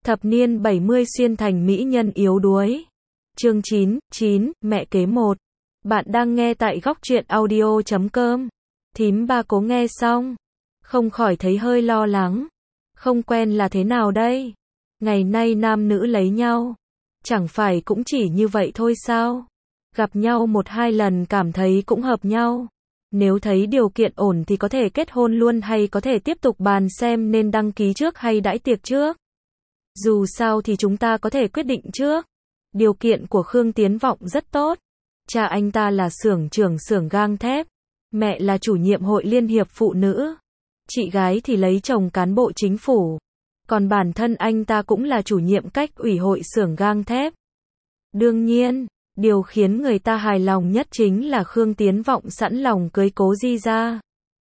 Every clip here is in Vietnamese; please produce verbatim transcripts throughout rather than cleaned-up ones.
Thập niên bảy mươi xuyên thành mỹ nhân yếu đuối. Chương chín, chín, mẹ kế một. Bạn đang nghe tại góc truyện audio chấm com. Thím ba Cố nghe xong, không khỏi thấy hơi lo lắng. Không quen là thế nào đây? Ngày nay nam nữ lấy nhau, chẳng phải cũng chỉ như vậy thôi sao? Gặp nhau một hai lần cảm thấy cũng hợp nhau. Nếu thấy điều kiện ổn thì có thể kết hôn luôn hay có thể tiếp tục bàn xem nên đăng ký trước hay đãi tiệc trước. Dù sao thì chúng ta có thể quyết định trước. Điều kiện của Khương Tiến Vọng rất tốt. Cha anh ta là xưởng trưởng xưởng gang thép. Mẹ là chủ nhiệm hội liên hiệp phụ nữ. Chị gái thì lấy chồng cán bộ chính phủ. Còn bản thân anh ta cũng là chủ nhiệm cách ủy hội xưởng gang thép. Đương nhiên, điều khiến người ta hài lòng nhất chính là Khương Tiến Vọng sẵn lòng cưới Cố Di Gia.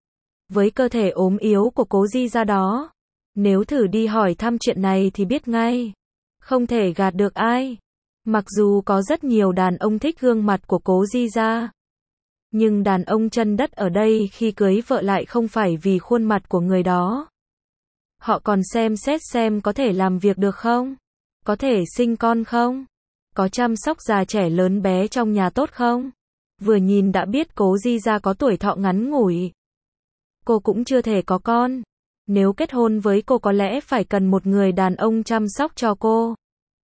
Với cơ thể ốm yếu của Cố Di Gia đó, nếu thử đi hỏi thăm chuyện này thì biết ngay. Không thể gạt được ai. Mặc dù có rất nhiều đàn ông thích gương mặt của Cố Di Gia, nhưng đàn ông chân đất ở đây khi cưới vợ lại không phải vì khuôn mặt của người đó. Họ còn xem xét xem có thể làm việc được không? Có thể sinh con không? Có chăm sóc già trẻ lớn bé trong nhà tốt không? Vừa nhìn đã biết Cố Di Gia có tuổi thọ ngắn ngủi. Cô cũng chưa thể có con. Nếu kết hôn với cô có lẽ phải cần một người đàn ông chăm sóc cho cô.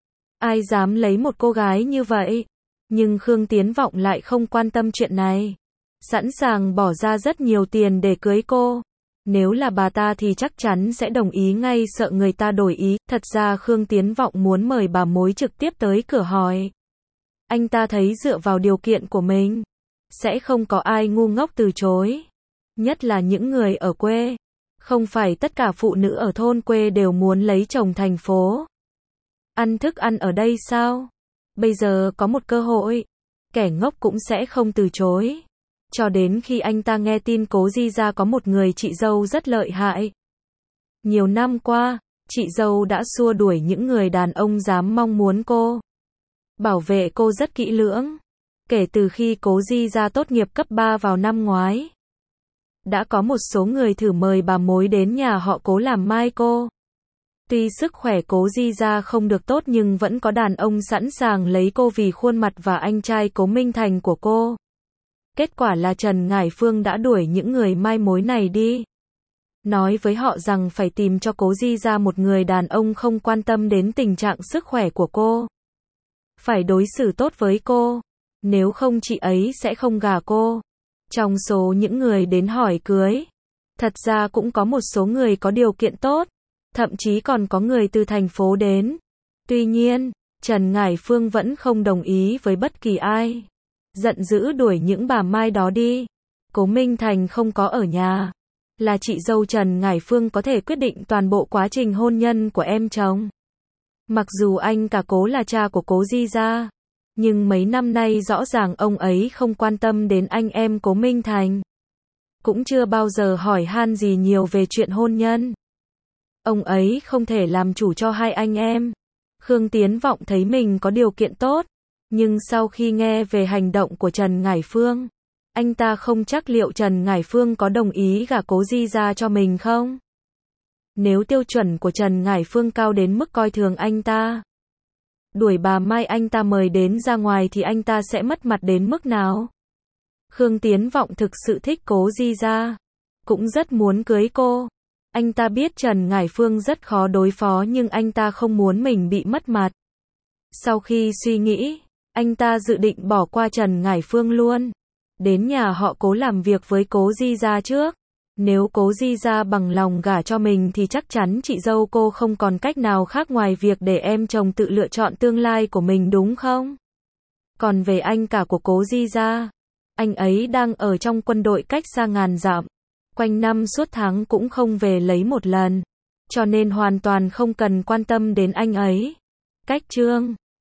Ai dám lấy một cô gái như vậy? Nhưng Khương Tiến Vọng lại không quan tâm chuyện này. Sẵn sàng bỏ ra rất nhiều tiền để cưới cô. Nếu là bà ta thì chắc chắn sẽ đồng ý ngay, sợ người ta đổi ý. Thật ra Khương Tiến Vọng muốn mời bà mối trực tiếp tới cửa hỏi. Anh ta thấy dựa vào điều kiện của mình, sẽ không có ai ngu ngốc từ chối. Nhất là những người ở quê. Không phải tất cả phụ nữ ở thôn quê đều muốn lấy chồng thành phố. Ăn thức ăn ở đây sao? Bây giờ có một cơ hội, kẻ ngốc cũng sẽ không từ chối. Cho đến khi anh ta nghe tin Cố Di Gia có một người chị dâu rất lợi hại. Nhiều năm qua, chị dâu đã xua đuổi những người đàn ông dám mong muốn cô. Bảo vệ cô rất kỹ lưỡng. Kể từ khi Cố Di Gia tốt nghiệp cấp ba vào năm ngoái, đã có một số người thử mời bà mối đến nhà họ Cố làm mai cô. Tuy sức khỏe Cố Di Gia không được tốt nhưng vẫn có đàn ông sẵn sàng lấy cô vì khuôn mặt và anh trai Cố Minh Thành của cô. Kết quả là Trần Ngải Phương đã đuổi những người mai mối này đi. Nói với họ rằng phải tìm cho Cố Di Gia một người đàn ông không quan tâm đến tình trạng sức khỏe của cô. Phải đối xử tốt với cô. Nếu không chị ấy sẽ không gả cô. Trong số những người đến hỏi cưới, thật ra cũng có một số người có điều kiện tốt. Thậm chí còn có người từ thành phố đến. Tuy nhiên, Trần Ngải Phương vẫn không đồng ý với bất kỳ ai. Giận dữ đuổi những bà mai đó đi. Cố Minh Thành không có ở nhà. Là chị dâu Trần Ngải Phương có thể quyết định toàn bộ quá trình hôn nhân của em chồng. Mặc dù anh cả Cố là cha của Cố Di Gia, nhưng mấy năm nay rõ ràng ông ấy không quan tâm đến anh em Cố Minh Thành. Cũng chưa bao giờ hỏi han gì nhiều về chuyện hôn nhân. Ông ấy không thể làm chủ cho hai anh em. Khương Tiến Vọng thấy mình có điều kiện tốt, nhưng sau khi nghe về hành động của Trần Ngải Phương, anh ta không chắc liệu Trần Ngải Phương có đồng ý gả Cố Di Gia cho mình không. Nếu tiêu chuẩn của Trần Ngải Phương cao đến mức coi thường anh ta, đuổi bà mai anh ta mời đến ra ngoài thì anh ta sẽ mất mặt đến mức nào. Khương Tiến Vọng thực sự thích Cố Di Gia, cũng rất muốn cưới cô. Anh ta biết Trần Ngải Phương rất khó đối phó nhưng anh ta không muốn mình bị mất mặt. Sau khi suy nghĩ, anh ta dự định bỏ qua Trần Ngải Phương luôn. Đến nhà họ Cố làm việc với Cố Di Gia trước. Nếu Cố Di Gia bằng lòng gả cho mình thì chắc chắn chị dâu cô không còn cách nào khác ngoài việc để em chồng tự lựa chọn tương lai của mình, đúng không? Còn về anh cả của Cố Di Gia, anh ấy đang ở trong quân đội cách xa ngàn dặm. Quanh năm suốt tháng cũng không về lấy một lần. Cho nên hoàn toàn không cần quan tâm đến anh ấy. Cách chương